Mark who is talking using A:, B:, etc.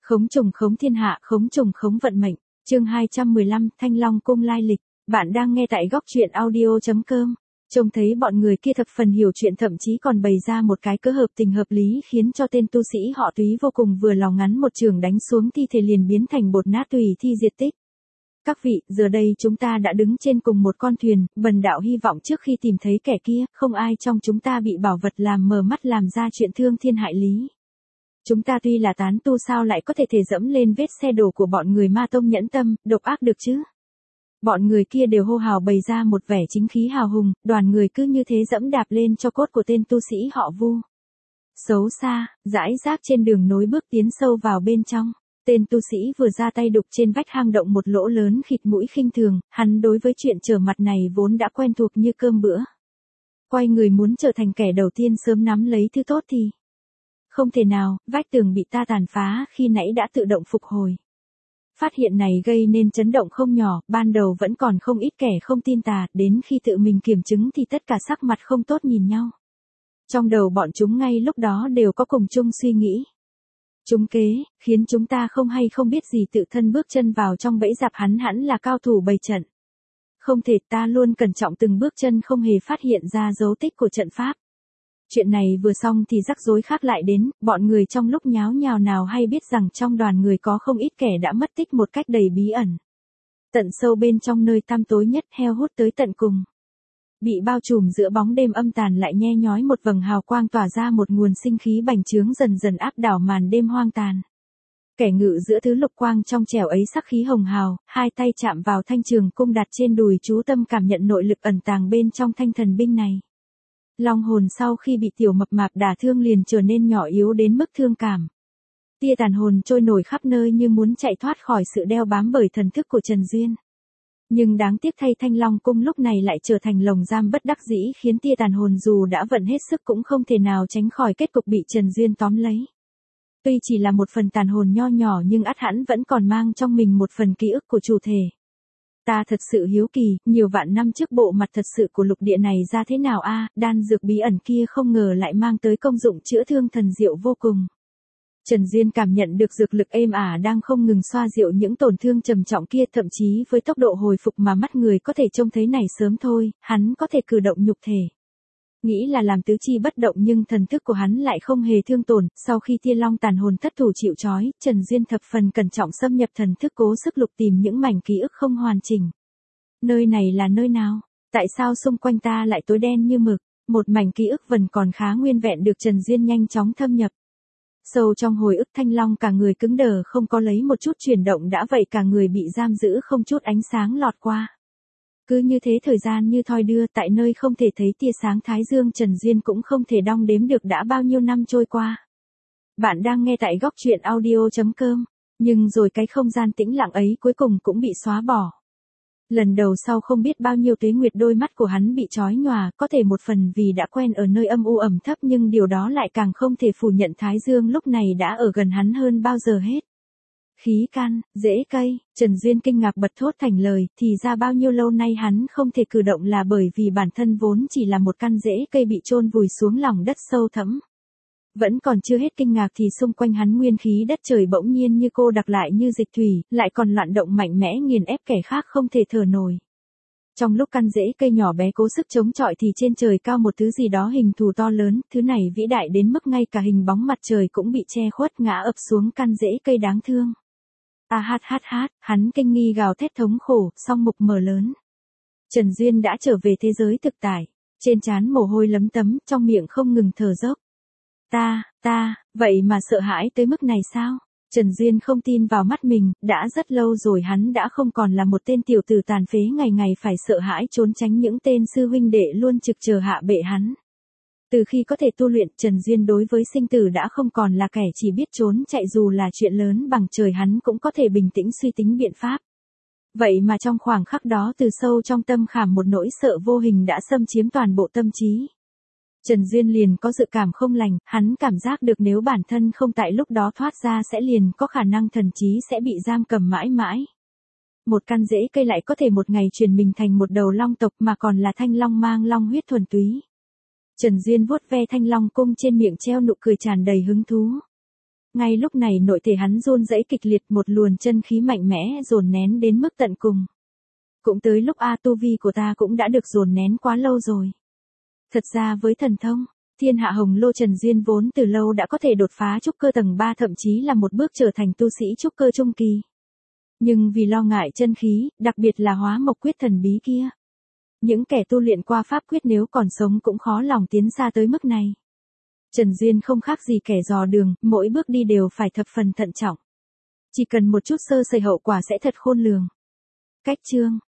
A: Khống trùng khống thiên hạ, khống trùng khống vận mệnh. Chương 215, Thanh Long cung lai lịch. Bạn đang nghe tại góc truyện audio.com. Trông thấy bọn người kia thập phần hiểu chuyện, thậm chí còn bày ra một cái cớ hợp tình hợp lý khiến cho tên tu sĩ họ Túy vô cùng vừa lòng, ngắn một chưởng đánh xuống thi thể liền biến thành bột nát tùy thi diệt tích. Các vị, giờ đây chúng ta đã đứng trên cùng một con thuyền, bần đạo hy vọng trước khi tìm thấy kẻ kia, không ai trong chúng ta bị bảo vật làm mờ mắt làm ra chuyện thương thiên hại lý. Chúng ta tuy là tán tu sao lại có thể dẫm lên vết xe đổ của bọn người Ma Tông nhẫn tâm, độc ác được chứ? Bọn người kia đều hô hào bày ra một vẻ chính khí hào hùng, đoàn người cứ như thế dẫm đạp lên cho cốt của tên tu sĩ họ Vu. Xấu xa, rải rác trên đường nối bước tiến sâu vào bên trong. Tên tu sĩ vừa ra tay đục trên vách hang động một lỗ lớn, khịt mũi khinh thường, hắn đối với chuyện trở mặt này vốn đã quen thuộc như cơm bữa. Quay người muốn trở thành kẻ đầu tiên sớm nắm lấy thứ tốt thì... Không thể nào, vách tường bị ta tàn phá khi nãy đã tự động phục hồi. Phát hiện này gây nên chấn động không nhỏ, ban đầu vẫn còn không ít kẻ không tin tà, đến khi tự mình kiểm chứng thì tất cả sắc mặt không tốt nhìn nhau. Trong đầu bọn chúng ngay lúc đó đều có cùng chung suy nghĩ. Chúng kế, khiến chúng ta không hay không biết gì tự thân bước chân vào trong bẫy dạp, hắn hẳn là cao thủ bày trận. Không thể, ta luôn cẩn trọng từng bước chân không hề phát hiện ra dấu tích của trận pháp. Chuyện này vừa xong thì rắc rối khác lại đến, bọn người trong lúc nháo nhào nào hay biết rằng trong đoàn người có không ít kẻ đã mất tích một cách đầy bí ẩn. Tận sâu bên trong nơi tăm tối nhất, heo hút tới tận cùng. Bị bao trùm giữa bóng đêm âm tàn lại nhe nhói một vầng hào quang tỏa ra một nguồn sinh khí bành trướng dần dần áp đảo màn đêm hoang tàn. Kẻ ngự giữa thứ lục quang trong trẻo ấy sắc khí hồng hào, hai tay chạm vào thanh trường cung đặt trên đùi, chú tâm cảm nhận nội lực ẩn tàng bên trong thanh thần binh này. Long hồn sau khi bị tiểu mập mạp đả thương liền trở nên nhỏ yếu đến mức thương cảm. Tia tàn hồn trôi nổi khắp nơi như muốn chạy thoát khỏi sự đeo bám bởi thần thức của Trần Duyên. Nhưng đáng tiếc thay, Thanh Long cung lúc này lại trở thành lồng giam bất đắc dĩ, khiến tia tàn hồn dù đã vận hết sức cũng không thể nào tránh khỏi kết cục bị Trần Duyên tóm lấy. Tuy chỉ là một phần tàn hồn nho nhỏ nhưng ắt hẳn vẫn còn mang trong mình một phần ký ức của chủ thể. Ta thật sự hiếu kỳ, nhiều vạn năm trước bộ mặt thật sự của lục địa này ra thế nào a? Đan dược bí ẩn kia không ngờ lại mang tới công dụng chữa thương thần diệu vô cùng. Trần Duyên cảm nhận được dược lực êm ả đang không ngừng xoa dịu những tổn thương trầm trọng kia, thậm chí với tốc độ hồi phục mà mắt người có thể trông thấy này sớm thôi, hắn có thể cử động nhục thể. Nghĩ là làm tứ chi bất động nhưng thần thức của hắn lại không hề thương tổn. Sau khi Tia Long tàn hồn thất thủ chịu trói, Trần Duyên thập phần cẩn trọng xâm nhập thần thức, cố sức lục tìm những mảnh ký ức không hoàn chỉnh. Nơi này là nơi nào? Tại sao xung quanh ta lại tối đen như mực? Một mảnh ký ức vẫn còn khá nguyên vẹn được Trần Duyên nhanh chóng thâm nhập. Sâu trong hồi ức, Thanh Long cả người cứng đờ, không có lấy một chút chuyển động, đã vậy cả người bị giam giữ, không chút ánh sáng lọt qua. Cứ như thế thời gian như thoi đưa, tại nơi không thể thấy tia sáng thái dương, Trần Duyên cũng không thể đong đếm được đã bao nhiêu năm trôi qua. Bạn đang nghe tại góc truyện audio.com, nhưng rồi cái không gian tĩnh lặng ấy cuối cùng cũng bị xóa bỏ. Lần đầu sau không biết bao nhiêu tuế nguyệt, đôi mắt của hắn bị chói nhòa, có thể một phần vì đã quen ở nơi âm u ẩm thấp, nhưng điều đó lại càng không thể phủ nhận thái dương lúc này đã ở gần hắn hơn bao giờ hết. Khí căn, rễ cây, Trần Duyên kinh ngạc bật thốt thành lời, thì ra bao nhiêu lâu nay hắn không thể cử động là bởi vì bản thân vốn chỉ là một căn rễ cây bị chôn vùi xuống lòng đất sâu thẳm. Vẫn còn chưa hết kinh ngạc thì xung quanh hắn nguyên khí đất trời bỗng nhiên như cô đặc lại như dịch thủy, lại còn loạn động mạnh mẽ nghiền ép kẻ khác không thể thở nổi. Trong lúc căn rễ cây nhỏ bé cố sức chống chọi thì trên trời cao một thứ gì đó hình thù to lớn, thứ này vĩ đại đến mức ngay cả hình bóng mặt trời cũng bị che khuất, ngã ập xuống căn rễ cây đáng thương. Hắn kinh nghi gào thét thống khổ, song mục mở lớn. Trần Duyên đã trở về thế giới thực tại, trên trán mồ hôi lấm tấm, trong miệng không ngừng thở dốc. Vậy mà sợ hãi tới mức này sao? Trần Duyên không tin vào mắt mình, đã rất lâu rồi hắn đã không còn là một tên tiểu tử tàn phế ngày ngày phải sợ hãi trốn tránh những tên sư huynh đệ luôn trực chờ hạ bệ hắn. Từ khi có thể tu luyện, Trần Duyên đối với sinh tử đã không còn là kẻ chỉ biết trốn chạy, dù là chuyện lớn bằng trời hắn cũng có thể bình tĩnh suy tính biện pháp. Vậy mà trong khoảng khắc đó, từ sâu trong tâm khảm một nỗi sợ vô hình đã xâm chiếm toàn bộ tâm trí. Trần Duyên liền có dự cảm không lành, hắn cảm giác được nếu bản thân không tại lúc đó thoát ra sẽ liền có khả năng thần trí sẽ bị giam cầm mãi mãi. Một căn rễ cây lại có thể một ngày chuyển mình thành một đầu long tộc, mà còn là thanh long mang long huyết thuần túy. Trần Duyên vuốt ve Thanh Long cung, trên miệng treo nụ cười tràn đầy hứng thú. Ngay lúc này nội thể hắn run rẩy kịch liệt, một luồng chân khí mạnh mẽ dồn nén đến mức tận cùng. Cũng tới lúc tu vi của ta cũng đã được dồn nén quá lâu rồi. Thật ra với thần thông, thiên hạ hồng lô Trần Duyên vốn từ lâu đã có thể đột phá trúc cơ tầng 3, thậm chí là một bước trở thành tu sĩ trúc cơ trung kỳ. Nhưng vì lo ngại chân khí, đặc biệt là hóa mộc quyết thần bí kia, những kẻ tu luyện qua pháp quyết nếu còn sống cũng khó lòng tiến xa tới mức này. Trần Duyên không khác gì kẻ dò đường, mỗi bước đi đều phải thập phần thận trọng. Chỉ cần một chút sơ sẩy hậu quả sẽ thật khôn lường. Cách chương